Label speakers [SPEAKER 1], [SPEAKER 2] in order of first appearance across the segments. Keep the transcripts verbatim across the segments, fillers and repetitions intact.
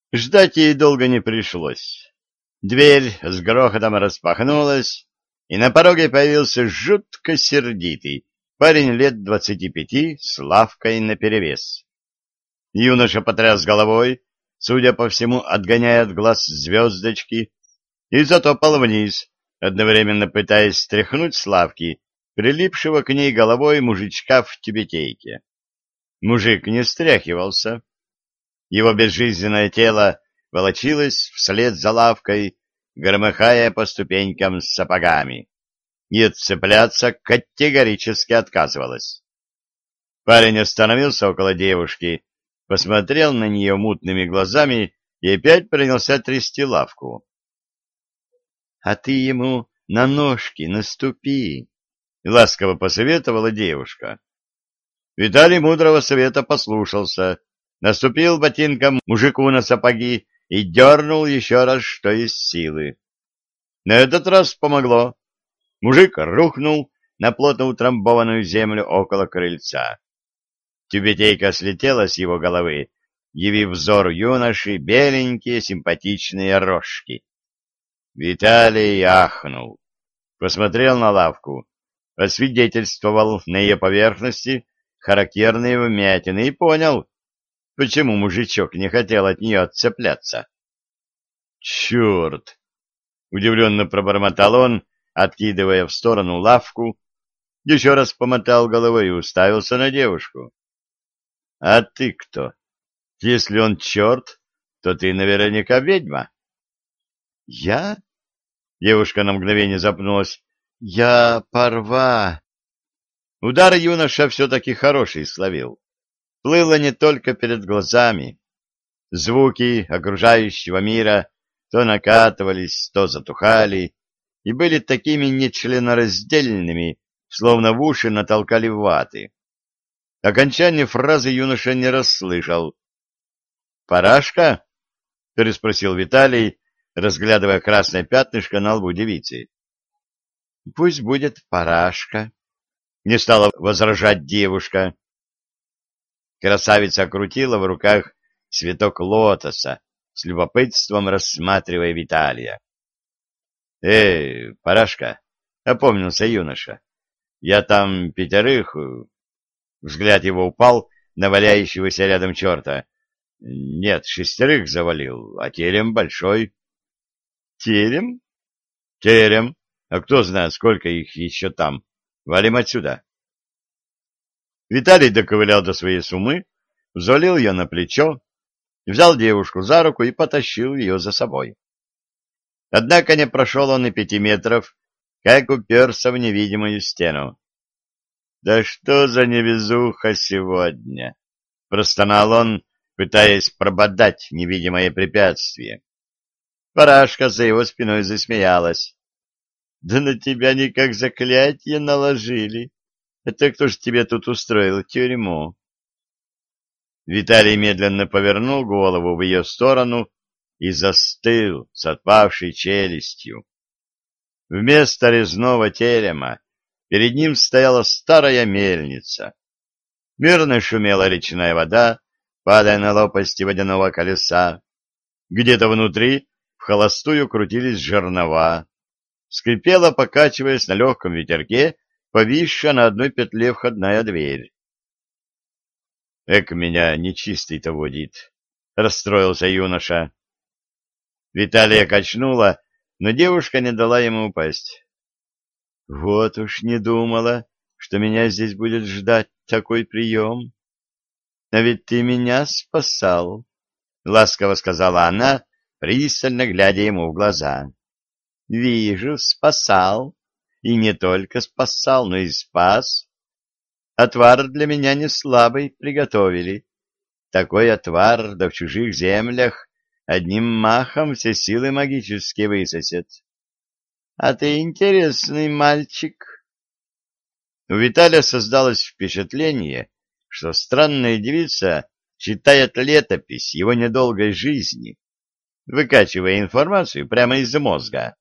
[SPEAKER 1] Ждать ей долго не пришлось. Дверь с грохотом распахнулась, и на пороге появился жутко сердитый парень лет двадцати пяти с лавкой наперевес. Юноша потряс головой, судя по всему, отгоняя от глаз звездочки, и затопал вниз, одновременно пытаясь стряхнуть с лавки прилипшего к ней головой мужичка в тюбетейке. Мужик не стряхивался. Его безжизненное тело волочилось вслед за лавкой, громыхая по ступенькам с сапогами, и отцепляться категорически отказывалось. Парень остановился около девушки, посмотрел на нее мутными глазами и опять принялся трясти лавку. — А ты ему на ножки наступи, — ласково посоветовала девушка. Виталий мудрого совета послушался, наступил ботинком мужику на сапоги и дернул еще раз, что из силы. На этот раз помогло. Мужик рухнул на плотно утрамбованную землю около крыльца. Тюбетейка слетела с его головы, явив взору юноши беленькие симпатичные рожки. Виталий ахнул, посмотрел на лавку, освидетельствовал на ее поверхности характерные вмятины и понял, почему мужичок не хотел от нее отцепляться. «Черт!» — удивленно пробормотал он, откидывая в сторону лавку, еще раз помотал головой и уставился на девушку. — А ты кто? Если он черт, то ты наверняка ведьма. — Я? — девушка на мгновение запнулась. — Я Парва. Удар юноша все-таки хороший словил. Плыло не только перед глазами. Звуки окружающего мира то накатывались, то затухали, и были такими нечленораздельными, словно в уши натолкали ваты. Окончание фразы юноша не расслышал. «Парашка?» — переспросил Виталий, разглядывая красное пятнышко на лбу девицы. «Пусть будет Парашка», — не стала возражать девушка. Красавица крутила в руках цветок лотоса, с любопытством рассматривая Виталия. — Эй, Парашка, — опомнился юноша, — я там пятерых... Взгляд его упал на валяющегося рядом черта. Нет, шестерых завалил, а терем большой. — Терем? — Терем. А кто знает, сколько их еще там. Валим отсюда. Виталий доковылял до своей суммы, взвалил ее на плечо, взял девушку за руку и потащил ее за собой. Однако не прошел он и пяти метров, как уперся в невидимую стену. — Да что за невезуха сегодня! — простонал он, пытаясь прободать невидимое препятствие. Парашка за его спиной засмеялась. — Да на тебя никак заклятие наложили. Это кто ж тебе тут устроил тюрьму? Виталий медленно повернул голову в ее сторону и застыл с отпавшей челюстью. Вместо резного терема перед ним стояла старая мельница. Мирно шумела речная вода, падая на лопасти водяного колеса. Где-то внутри в холостую крутились жернова. Скрипела, покачиваясь на легком ветерке, повисшая на одной петле входная дверь. «Эк, меня нечистый-то водит», — расстроился юноша. Виталия качнула, но девушка не дала ему упасть. «Вот уж не думала, что меня здесь будет ждать такой прием. А ведь ты меня спасал», — ласково сказала она, пристально глядя ему в глаза. «Вижу, спасал. И не только спасал, но и спас. Отвар для меня не слабый приготовили. Такой отвар, да в чужих землях, одним махом все силы магические высосет. А ты интересный мальчик». У Виталия создалось впечатление, что странная девица читает летопись его недолгой жизни, выкачивая информацию прямо из мозга.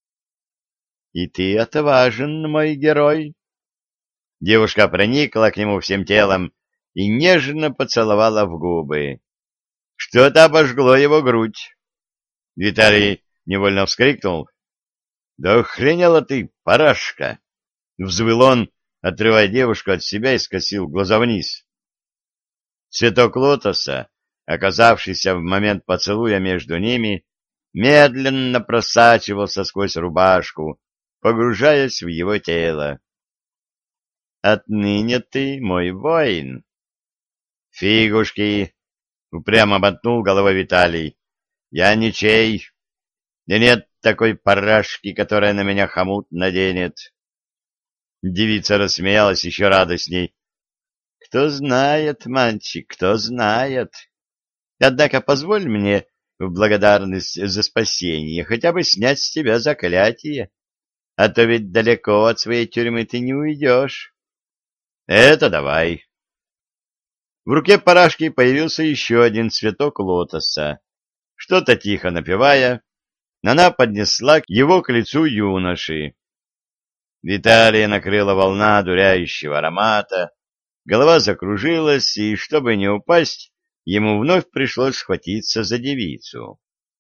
[SPEAKER 1] «И ты отважен, мой герой». Девушка проникла к нему всем телом и нежно поцеловала в губы. что-то обожгло его грудь. Виталий невольно вскрикнул. — Да охренела ты, парашка! — взвыл он, отрывая девушку от себя, и скосил глаза вниз. Цветок лотоса, оказавшийся в момент поцелуя между ними, медленно просачивался сквозь рубашку, погружаясь в его тело. — Отныне ты мой воин. — Фигушки! — упрямо мотнул головой Виталий. — Я ничей. И нет такой парашки, которая на меня хомут наденет. Девица рассмеялась еще радостней. — Кто знает, мальчик, кто знает. Однако позволь мне в благодарность за спасение хотя бы снять с тебя заклятие, а то ведь далеко от своей тюрьмы ты не уйдешь. — Это давай. В руке парашки появился еще один цветок лотоса. Что-то тихо напевая, она поднесла его к лицу юноши. Виталия накрыла волна одуряющего аромата, голова закружилась, и, чтобы не упасть, ему вновь пришлось схватиться за девицу.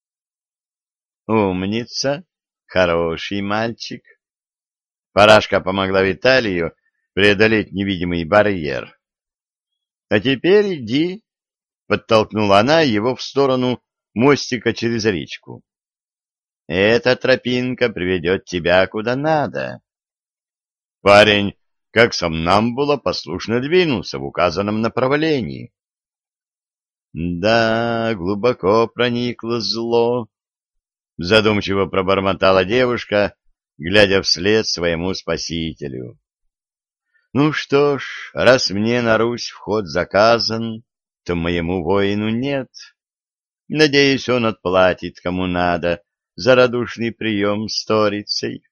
[SPEAKER 1] «Умница, хороший мальчик!» Парашка помогла Виталию преодолеть невидимый барьер. «А теперь иди!» — подтолкнула она его в сторону мостика через речку. «Эта тропинка приведет тебя куда надо». Парень, как сомнамбула, послушно двинулся в указанном направлении. «Да, глубоко проникло зло», — задумчиво пробормотала девушка, глядя вслед своему спасителю. «Ну что ж, раз мне на Русь вход заказан, то моему воину нет. Надеюсь, он отплатит кому надо за радушный прием сторицей».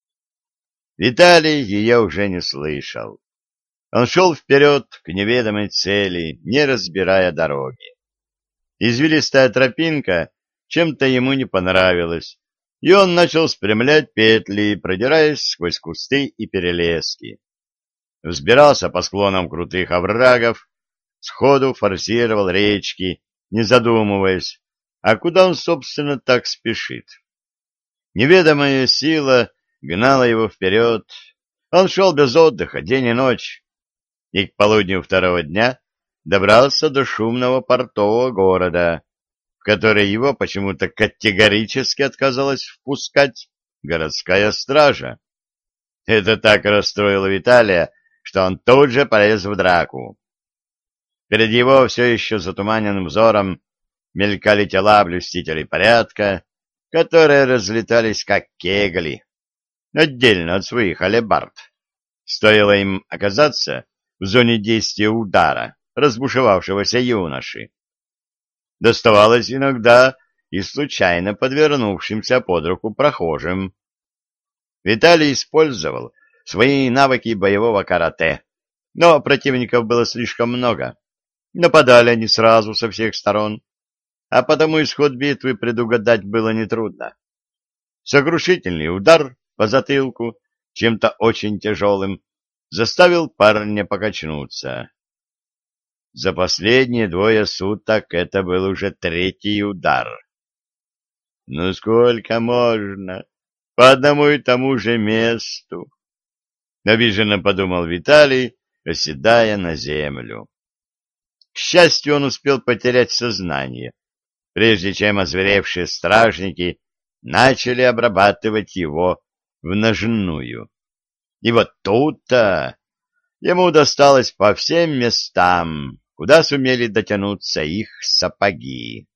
[SPEAKER 1] Виталий ее уже не слышал. Он шел вперед к неведомой цели, не разбирая дороги. Извилистая тропинка чем-то ему не понравилась, и он начал спрямлять петли, продираясь сквозь кусты и перелески. Взбирался по склонам крутых оврагов, сходу форсировал речки, не задумываясь, а куда он, собственно, так спешит. Неведомая сила гнала его вперед. Он шел без отдыха день и ночь, и к полудню второго дня добрался до шумного портового города, в который его почему-то категорически отказалась впускать городская стража. Это так расстроило Виталия, что он тут же полез в драку. Перед его все еще затуманенным взором мелькали тела блюстителей порядка, которые разлетались как кегли, отдельно от своих алебард. Стоило им оказаться в зоне действия удара разбушевавшегося юноши. Доставалось иногда и случайно подвернувшимся под руку прохожим. Виталий использовал свои навыки боевого карате, но противников было слишком много. Нападали они сразу со всех сторон, а потому исход битвы предугадать было нетрудно. Сокрушительный удар по затылку чем-то очень тяжелым заставил парня покачнуться. За последние двое суток это был уже третий удар. «Ну сколько можно? По одному и тому же месту?» — обиженно подумал Виталий, оседая на землю. К счастью, он успел потерять сознание, прежде чем озверевшие стражники начали обрабатывать его в ножную. И вот тут-то ему досталось по всем местам, куда сумели дотянуться их сапоги.